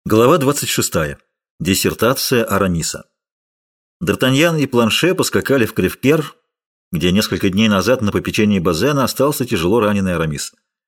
Глава 26. Диссертация Арамиса. Д'Артаньян и Планше поскакали в Кревкер, где несколько дней назад на попечении Базена остался тяжело раненый Арамис.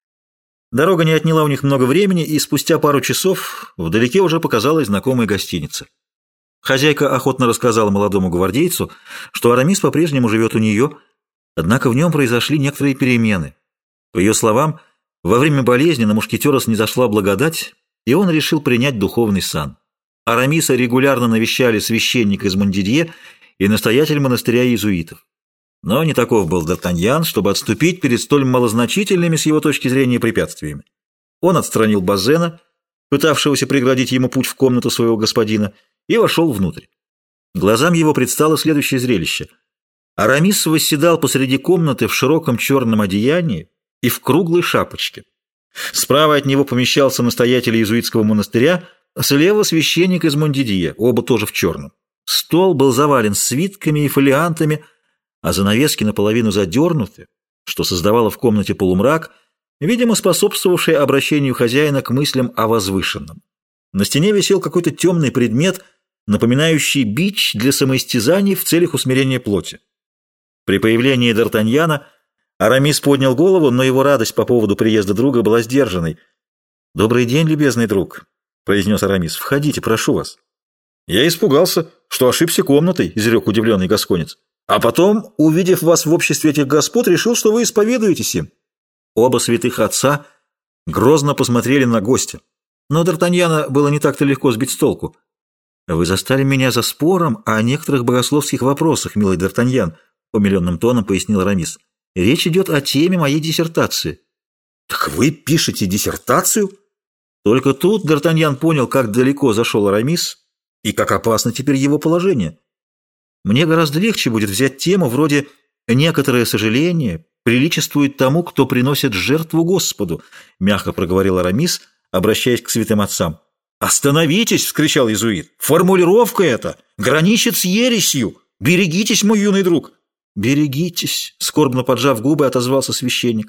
Дорога не отняла у них много времени, и спустя пару часов вдалеке уже показалась знакомая гостиница. Хозяйка охотно рассказала молодому гвардейцу, что Арамис по-прежнему живет у нее, однако в нем произошли некоторые перемены. По ее словам, во время болезни на мушкетера снизошла благодать, и он решил принять духовный сан. Арамиса регулярно навещали священник из Мондидье и настоятель монастыря иезуитов. Но не таков был Д'Артаньян, чтобы отступить перед столь малозначительными с его точки зрения препятствиями. Он отстранил Базена, пытавшегося преградить ему путь в комнату своего господина, и вошел внутрь. Глазам его предстало следующее зрелище. Арамис восседал посреди комнаты в широком черном одеянии и в круглой шапочке. Справа от него помещался настоятель иезуитского монастыря, слева священник из Мондидье, оба тоже в черном. Стол был завален свитками и фолиантами, а занавески наполовину задернуты, что создавало в комнате полумрак, видимо, способствовавший обращению хозяина к мыслям о возвышенном. На стене висел какой-то темный предмет, напоминающий бич для самоистязаний в целях усмирения плоти. При появлении Д'Артаньяна Арамис поднял голову, но его радость по поводу приезда друга была сдержанной. «Добрый день, любезный друг», — произнес Арамис. «Входите, прошу вас». «Я испугался, что ошибся комнатой», — изрек удивленный гасконец. «А потом, увидев вас в обществе этих господ, решил, что вы исповедуетесь им». Оба святых отца грозно посмотрели на гостя. Но Д'Артаньяна было не так-то легко сбить с толку. «Вы застали меня за спором о некоторых богословских вопросах, милый Д'Артаньян», — умиленным тоном пояснил Арамис. «Речь идет о теме моей диссертации». «Так вы пишете диссертацию?» Только тут Д'Артаньян понял, как далеко зашел Арамис и как опасно теперь его положение. «Мне гораздо легче будет взять тему вроде «некоторое сожаление приличествует тому, кто приносит жертву Господу», — мягко проговорил Арамис, обращаясь к святым отцам. «Остановитесь!» — вскричал иезуит. «Формулировка эта граничит с ересью! Берегитесь, мой юный друг!» «Берегитесь!» — скорбно поджав губы, отозвался священник.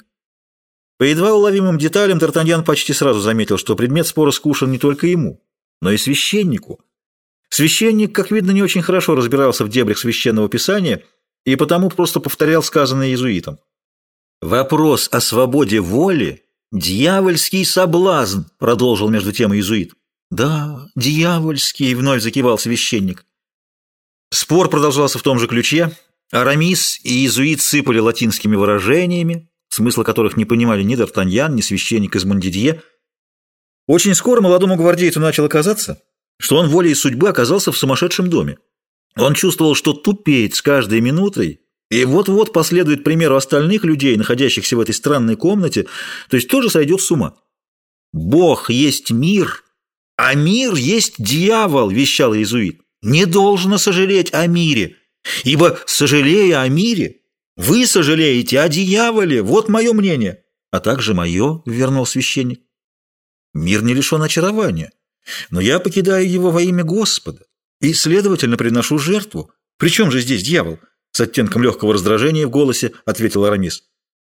По едва уловимым деталям Д'Артаньян почти сразу заметил, что предмет спора скушен не только ему, но и священнику. Священник, как видно, не очень хорошо разбирался в дебрях священного писания и потому просто повторял сказанное иезуитом. «Вопрос о свободе воли — дьявольский соблазн», — продолжил между тем иезуит. «Да, дьявольский», — вновь закивал священник. Спор продолжался в том же ключе. Арамис и иезуит сыпали латинскими выражениями, смысла которых не понимали ни Д'Артаньян, ни священник из Мондидье. Очень скоро молодому гвардейцу начало казаться, что он волей судьбы оказался в сумасшедшем доме. Он чувствовал, что тупеет с каждой минутой, и вот-вот последует примеру остальных людей, находящихся в этой странной комнате, то есть тоже сойдет с ума. «Бог есть мир, а мир есть дьявол», — вещал иезуит. «Не должно сожалеть о мире, ибо, сожалея о мире, вы сожалеете о дьяволе, вот мое мнение». «А также мое», — вернул священник. «Мир не лишен очарования, но я покидаю его во имя Господа и, следовательно, приношу жертву. Причем же здесь дьявол?» — с оттенком легкого раздражения в голосе ответил Арамис.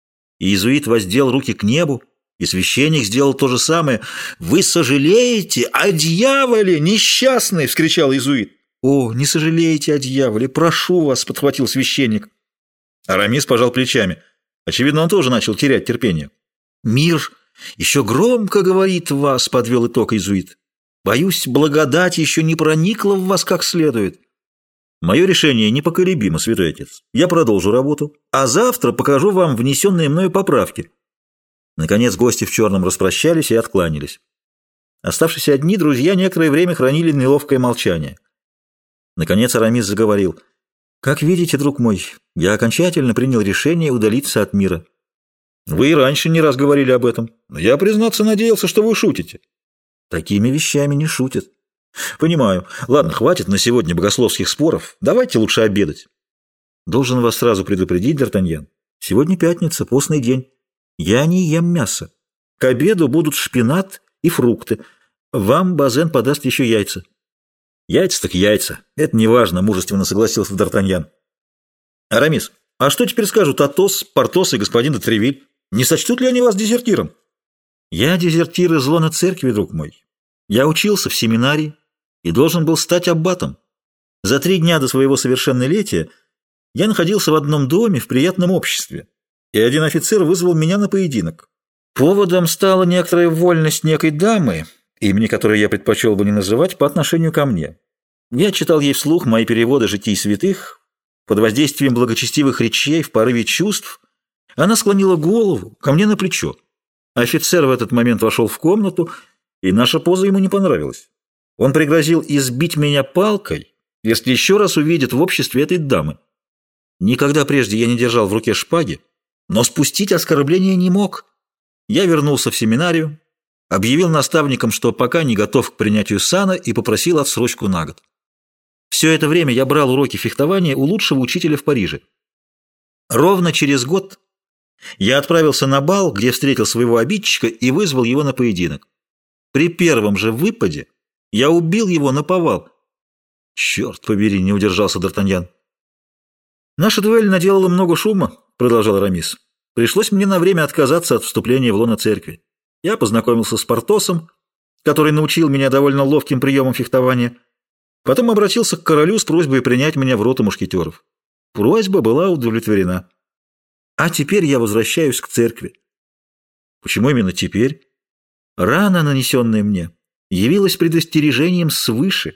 Иезуит воздел руки к небу, и священник сделал то же самое. «Вы сожалеете о дьяволе, несчастный!» — вскричал иезуит. «О, не сожалейте о дьяволе, прошу вас!» — подхватил священник. Арамис пожал плечами. Очевидно, он тоже начал терять терпение. «Мир еще громко говорит в вас», — подвел итог иезуит. «Боюсь, благодать еще не проникла в вас как следует». «Мое решение непоколебимо, святой отец. Я продолжу работу, а завтра покажу вам внесенные мною поправки». Наконец гости в черном распрощались и откланялись. Оставшись одни, друзья некоторое время хранили неловкое молчание. Наконец Арамис заговорил. «Как видите, друг мой, я окончательно принял решение удалиться от мира». «Вы и раньше не раз говорили об этом, но я, признаться, надеялся, что вы шутите». «Такими вещами не шутят». «Понимаю. Ладно, хватит на сегодня богословских споров. Давайте лучше обедать». «Должен вас сразу предупредить, Д'Артаньян. Сегодня пятница, постный день. Я не ем мясо. К обеду будут шпинат и фрукты. Вам Базен подаст еще яйца». «Яйца так яйца. Это не важно», — мужественно согласился Д'Артаньян. «Арамис, а что теперь скажут Атос, Портос и господин де Тревиль? Не сочтут ли они вас дезертиром?» «Я дезертир из лона церкви, друг мой. Я учился в семинарии и должен был стать аббатом. За 3 дня до своего совершеннолетия я находился в одном доме в приятном обществе, и один офицер вызвал меня на поединок. Поводом стала некоторая вольность некой дамы, имени которой я предпочел бы не называть, по отношению ко мне. Я читал ей вслух мои переводы житий святых. Под воздействием благочестивых речей, в порыве чувств, она склонила голову ко мне на плечо. Офицер в этот момент вошел в комнату, и наша поза ему не понравилась. Он пригрозил избить меня палкой, если еще раз увидит в обществе этой дамы. Никогда прежде я не держал в руке шпаги, но спустить оскорбление не мог. Я вернулся в семинарию, объявил наставникам, что пока не готов к принятию сана, и попросил отсрочку на год. Все это время я брал уроки фехтования у лучшего учителя в Париже. Ровно через год я отправился на бал, где встретил своего обидчика и вызвал его на поединок. При первом же выпаде я убил его наповал. «Черт побери!» — не удержался Д'Артаньян. «Наша дуэль наделала много шума», — продолжал Арамис. «Пришлось мне на время отказаться от вступления в лоно церкви. Я познакомился с Портосом, который научил меня довольно ловким приемам фехтования. Потом обратился к королю с просьбой принять меня в роту мушкетеров. Просьба была удовлетворена. А теперь я возвращаюсь к церкви». «Почему именно теперь?» «Рана, нанесенная мне, явилась предостережением свыше.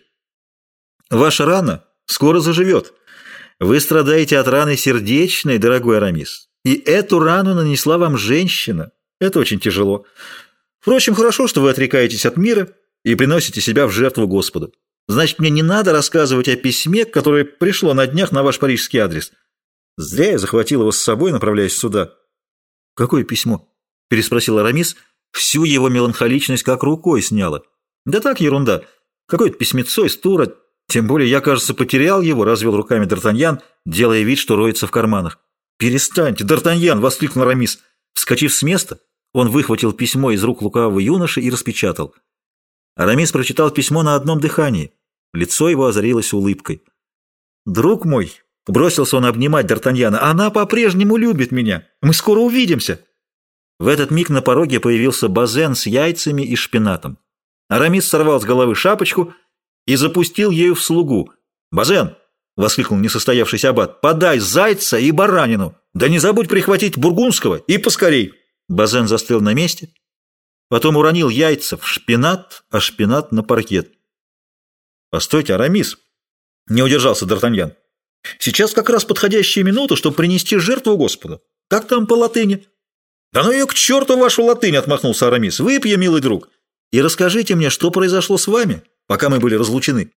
Ваша рана скоро заживет. Вы страдаете от раны сердечной, дорогой Арамис, и эту рану нанесла вам женщина. Это очень тяжело. Впрочем, хорошо, что вы отрекаетесь от мира и приносите себя в жертву Господу. Значит, мне не надо рассказывать о письме, которое пришло на днях на ваш парижский адрес. Зря я захватил его с собой, направляясь сюда». «Какое письмо?» – переспросил Арамис. Всю его меланхоличность как рукой сняло. «Да так, ерунда. Какое-то письмецо из Тура. Тем более я, кажется, потерял его», – развел руками Д'Артаньян, делая вид, что роется в карманах. «Перестаньте, Д'Артаньян!» – воскликнул Арамис. Вскочив с места, он выхватил письмо из рук лукавого юноши и распечатал. Арамис прочитал письмо на одном дыхании. Лицо его озарилось улыбкой. «Друг мой!» — бросился он обнимать Д'Артаньяна. «Она по-прежнему любит меня. Мы скоро увидимся!» В этот миг на пороге появился Базен с яйцами и шпинатом. Арамис сорвал с головы шапочку и запустил ею в слугу. «Базен!» — воскликнул несостоявшийся аббат. «Подай зайца и баранину! Да не забудь прихватить бургундского и поскорей!» Базен застыл на месте, потом уронил яйца в шпинат, а шпинат на паркет. «Постойте, Арамис!» — не удержался Д'Артаньян. «Сейчас как раз подходящая минута, чтобы принести жертву Господу. Как там по латыни?» «Да ну ее к черту вашу латынь!» — отмахнулся Арамис. «Выпьем, милый друг, и расскажите мне, что произошло с вами, пока мы были разлучены».